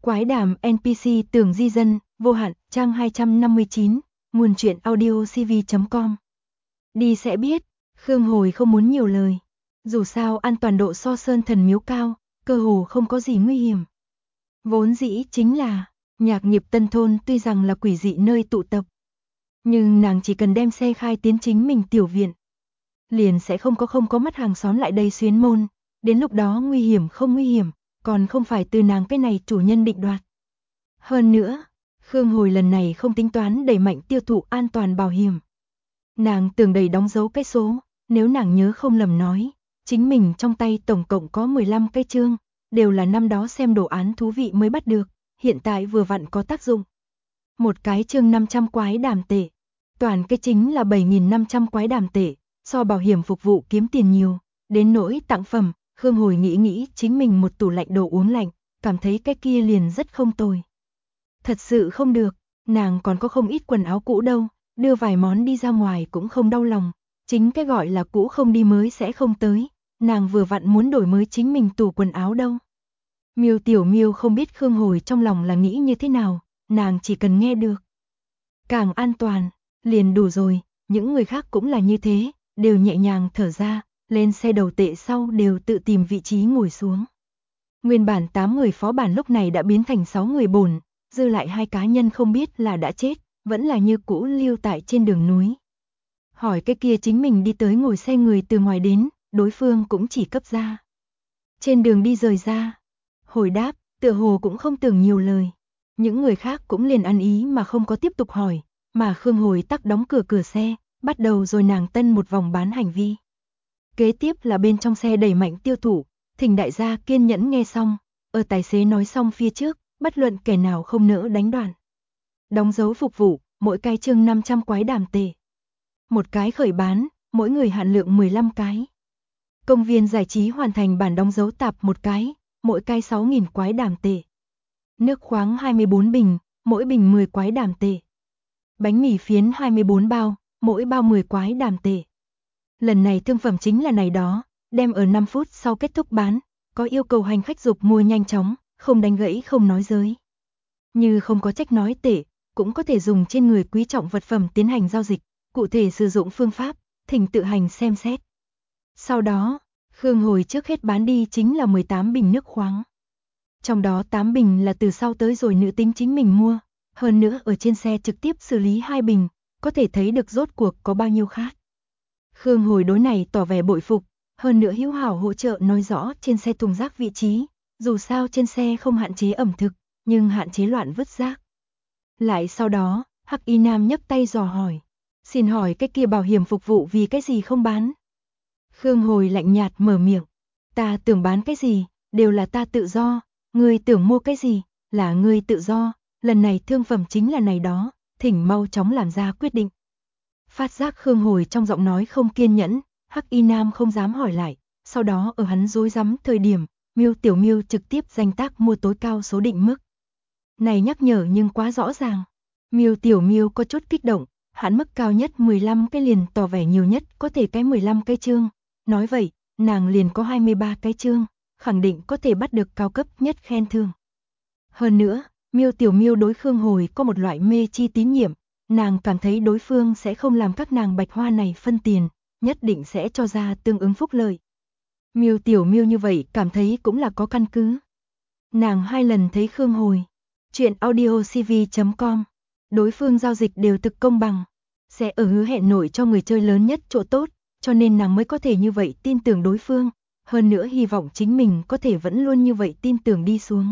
Quái đàm NPC Tường Di Dân, vô hạn, trang 259, nguồn truyện audiocv.com. Đi sẽ biết, Khương Hồi không muốn nhiều lời. Dù sao an toàn độ so Sơn Thần Miếu cao, cơ hồ không có gì nguy hiểm. Vốn dĩ chính là, Nhạc Nghiệp Tân Thôn tuy rằng là quỷ dị nơi tụ tập, nhưng nàng chỉ cần đem xe khai tiến chính mình tiểu viện, liền sẽ không có mắt hàng xóm lại đây xuyến môn, đến lúc đó nguy hiểm không nguy hiểm, còn không phải từ nàng cái này chủ nhân định đoạt. Hơn nữa, Khương Hồi lần này không tính toán đẩy mạnh tiêu thụ an toàn bảo hiểm. Nàng tưởng đầy đóng dấu cái số, nếu nàng nhớ không lầm nói, chính mình trong tay tổng cộng có 15 cái chương, đều là năm đó xem đồ án thú vị mới bắt được, hiện tại vừa vặn có tác dụng. Một cái chương 500 quái đàm tệ, toàn cái chính là 7.500 quái đàm tệ, so bảo hiểm phục vụ kiếm tiền nhiều, đến nỗi tặng phẩm, Khương Hồi nghĩ chính mình một tủ lạnh đồ uống lạnh, cảm thấy cái kia liền rất không tồi. Thật sự không được, nàng còn có không ít quần áo cũ đâu, đưa vài món đi ra ngoài cũng không đau lòng, chính cái gọi là cũ không đi mới sẽ không tới, nàng vừa vặn muốn đổi mới chính mình tủ quần áo đâu. Miêu Tiểu Miêu không biết Khương Hồi trong lòng là nghĩ như thế nào, nàng chỉ cần nghe được. Càng an toàn, liền đủ rồi, những người khác cũng là như thế, đều nhẹ nhàng thở ra, lên xe đầu tệ sau đều tự tìm vị trí ngồi xuống. Nguyên bản 8 người phó bản lúc này đã biến thành 6 người bổn, dư lại 2 cá nhân không biết là đã chết, vẫn là như cũ lưu tại trên đường núi. Hỏi cái kia chính mình đi tới ngồi xe người từ ngoài đến, đối phương cũng chỉ cấp ra. Trên đường đi rời ra, hồi đáp, tựa hồ cũng không tưởng nhiều lời. Những người khác cũng liền ăn ý mà không có tiếp tục hỏi, mà Khương Hồi tắc đóng cửa xe, bắt đầu rồi nàng tân một vòng bán hành vi. Kế tiếp là bên trong xe đẩy mạnh tiêu thụ, thỉnh đại gia kiên nhẫn nghe xong, ở tài xế nói xong phía trước, bất luận kẻ nào không nỡ đánh đoạn. Đóng dấu phục vụ, mỗi cái chương 500 quái đàm tệ. Một cái khởi bán, mỗi người hạn lượng 15 cái. Công viên giải trí hoàn thành bản đóng dấu tạp một cái, mỗi cái 6.000 quái đàm tệ. Nước khoáng 24 bình, mỗi bình 10 quái đàm tệ. Bánh mì phiến 24 bao, mỗi bao 10 quái đàm tệ. Lần này thương phẩm chính là này đó, đem ở 5 phút sau kết thúc bán, có yêu cầu hành khách dục mua nhanh chóng, không đánh gãy không nói giới. Như không có trách nói tệ, cũng có thể dùng trên người quý trọng vật phẩm tiến hành giao dịch, cụ thể sử dụng phương pháp, thỉnh tự hành xem xét. Sau đó, Khương Hồi trước hết bán đi chính là 18 bình nước khoáng. Trong đó 8 bình là từ sau tới rồi nữ tính chính mình mua, hơn nữa ở trên xe trực tiếp xử lý 2 bình, có thể thấy được rốt cuộc có bao nhiêu khát. Khương Hồi đối này tỏ vẻ bội phục, hơn nữa hữu hảo hỗ trợ nói rõ trên xe thùng rác vị trí, dù sao trên xe không hạn chế ẩm thực, nhưng hạn chế loạn vứt rác. Lại sau đó, Hắc Y Nam nhấc tay dò hỏi, xin hỏi cái kia bảo hiểm phục vụ vì cái gì không bán? Khương Hồi lạnh nhạt mở miệng, ta tưởng bán cái gì, đều là ta tự do, ngươi tưởng mua cái gì, là ngươi tự do, lần này thương phẩm chính là này đó, thỉnh mau chóng làm ra quyết định. Phát giác Khương Hồi trong giọng nói không kiên nhẫn, Hắc Y Nam không dám hỏi lại, sau đó ở hắn rối rắm thời điểm, Miêu Tiểu Miêu trực tiếp danh tác mua tối cao số định mức. Này nhắc nhở nhưng quá rõ ràng. Miêu Tiểu Miêu có chút kích động, hạn mức cao nhất 15 cái liền tỏ vẻ nhiều nhất có thể cái 15 cái chương. Nói vậy, nàng liền có 23 cái chương, khẳng định có thể bắt được cao cấp nhất khen thưởng. Hơn nữa, Miêu Tiểu Miêu đối Khương Hồi có một loại mê chi tín nhiệm, nàng cảm thấy đối phương sẽ không làm các nàng bạch hoa này phân tiền, nhất định sẽ cho ra tương ứng phúc lợi. Miêu Tiểu Miêu như vậy cảm thấy cũng là có căn cứ. Nàng 2 lần thấy Khương Hồi, chuyện audiocv.com, đối phương giao dịch đều thực công bằng, sẽ ở hứa hẹn nổi cho người chơi lớn nhất chỗ tốt, cho nên nàng mới có thể như vậy tin tưởng đối phương, hơn nữa hy vọng chính mình có thể vẫn luôn như vậy tin tưởng đi xuống.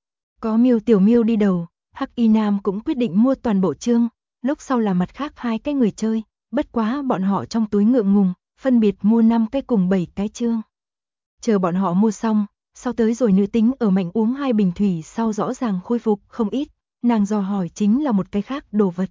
Có Miêu Tiểu Miêu đi đầu, Hắc Y Nam cũng quyết định mua toàn bộ chương, lúc sau là mặt khác 2 cái người chơi, bất quá bọn họ trong túi ngượng ngùng, phân biệt mua 5 cái cùng 7 cái chương. Chờ bọn họ mua xong, sau tới rồi nữ tính ở mạnh uống 2 bình thủy sau rõ ràng khôi phục không ít, nàng dò hỏi chính là một cái khác đồ vật.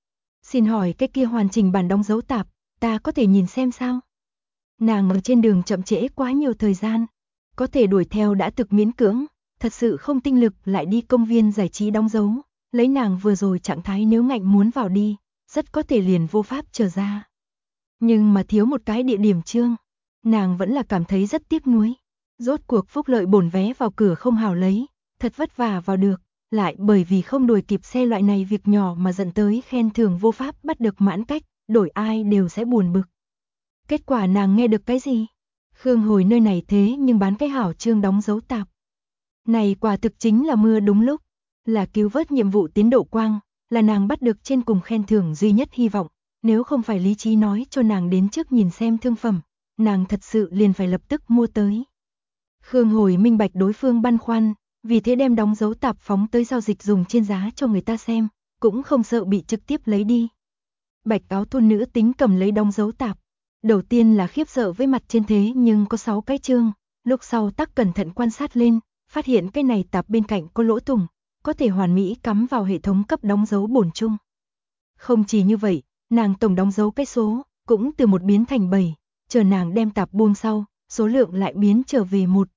Xin hỏi cái kia hoàn chỉnh bản đóng dấu tạp, ta có thể nhìn xem sao? Nàng ở trên đường chậm trễ quá nhiều thời gian, có thể đuổi theo đã thực miễn cưỡng, thật sự không tinh lực lại đi công viên giải trí đóng dấu, lấy nàng vừa rồi trạng thái nếu ngạnh muốn vào đi, rất có thể liền vô pháp trở ra. Nhưng mà thiếu một cái địa điểm chương, nàng vẫn là cảm thấy rất tiếc nuối. Rốt cuộc phúc lợi bổn vé vào cửa không hào lấy, thật vất vả vào được, lại bởi vì không đuổi kịp xe loại này việc nhỏ mà dẫn tới khen thưởng vô pháp bắt được mãn cách, đổi ai đều sẽ buồn bực. Kết quả nàng nghe được cái gì? Khương Hồi nơi này thế nhưng bán cái hảo chương đóng dấu tạp. Này quả thực chính là mưa đúng lúc, là cứu vớt nhiệm vụ tiến độ quang, là nàng bắt được trên cùng khen thưởng duy nhất hy vọng, nếu không phải lý trí nói cho nàng đến trước nhìn xem thương phẩm, nàng thật sự liền phải lập tức mua tới. Khương Hồi minh bạch đối phương băn khoăn, vì thế đem đóng dấu tạp phóng tới giao dịch dùng trên giá cho người ta xem, cũng không sợ bị trực tiếp lấy đi. Bạch áo thôn nữ tính cầm lấy đóng dấu tạp. Đầu tiên là khiếp sợ với mặt trên thế nhưng có 6 cái chương, lúc sau tắc cẩn thận quan sát lên, phát hiện cái này tạp bên cạnh có lỗ thủng, có thể hoàn mỹ cắm vào hệ thống cấp đóng dấu bổn chung. Không chỉ như vậy, nàng tổng đóng dấu cái số, cũng từ 1 biến thành 7, chờ nàng đem tạp buông sau, số lượng lại biến trở về 1.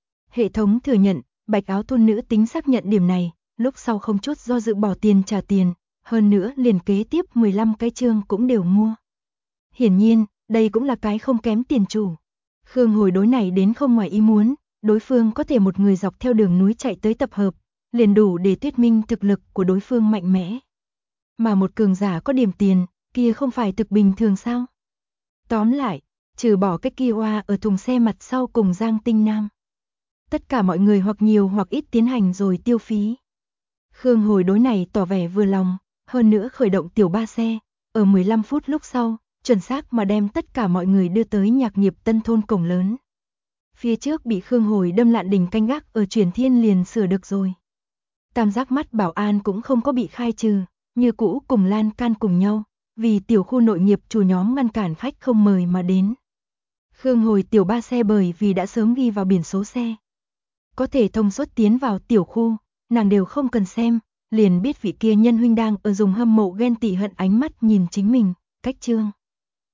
Hệ thống thừa nhận, bạch áo thôn nữ tính xác nhận điểm này, lúc sau không chút do dự bỏ tiền trả tiền, hơn nữa liền kế tiếp 15 cái chương cũng đều mua. Hiển nhiên, đây cũng là cái không kém tiền chủ. Khương Hồi đối này đến không ngoài ý muốn, đối phương có thể một người dọc theo đường núi chạy tới tập hợp, liền đủ để thuyết minh thực lực của đối phương mạnh mẽ. Mà một cường giả có điểm tiền, kia không phải thực bình thường sao? Tóm lại, trừ bỏ cái kia oa ở thùng xe mặt sau cùng Giang Tinh Nam. Tất cả mọi người hoặc nhiều hoặc ít tiến hành rồi tiêu phí. Khương Hồi đối này tỏ vẻ vừa lòng, hơn nữa khởi động tiểu ba xe, ở 15 phút lúc sau, chuẩn xác mà đem tất cả mọi người đưa tới Nhạc Nghiệp Tân thôn cổng lớn. Phía trước bị Khương Hồi đâm lạn đỉnh canh gác ở Truyền Thiên liền sửa được rồi. Tam giác mắt bảo an cũng không có bị khai trừ, như cũ cùng lan can cùng nhau, vì tiểu khu nội nghiệp chủ nhóm ngăn cản khách không mời mà đến. Khương Hồi tiểu ba xe bởi vì đã sớm ghi vào biển số xe, có thể thông suốt tiến vào tiểu khu, nàng đều không cần xem, liền biết vị kia nhân huynh đang ở dùng hâm mộ ghen tị hận ánh mắt nhìn chính mình, cách trương.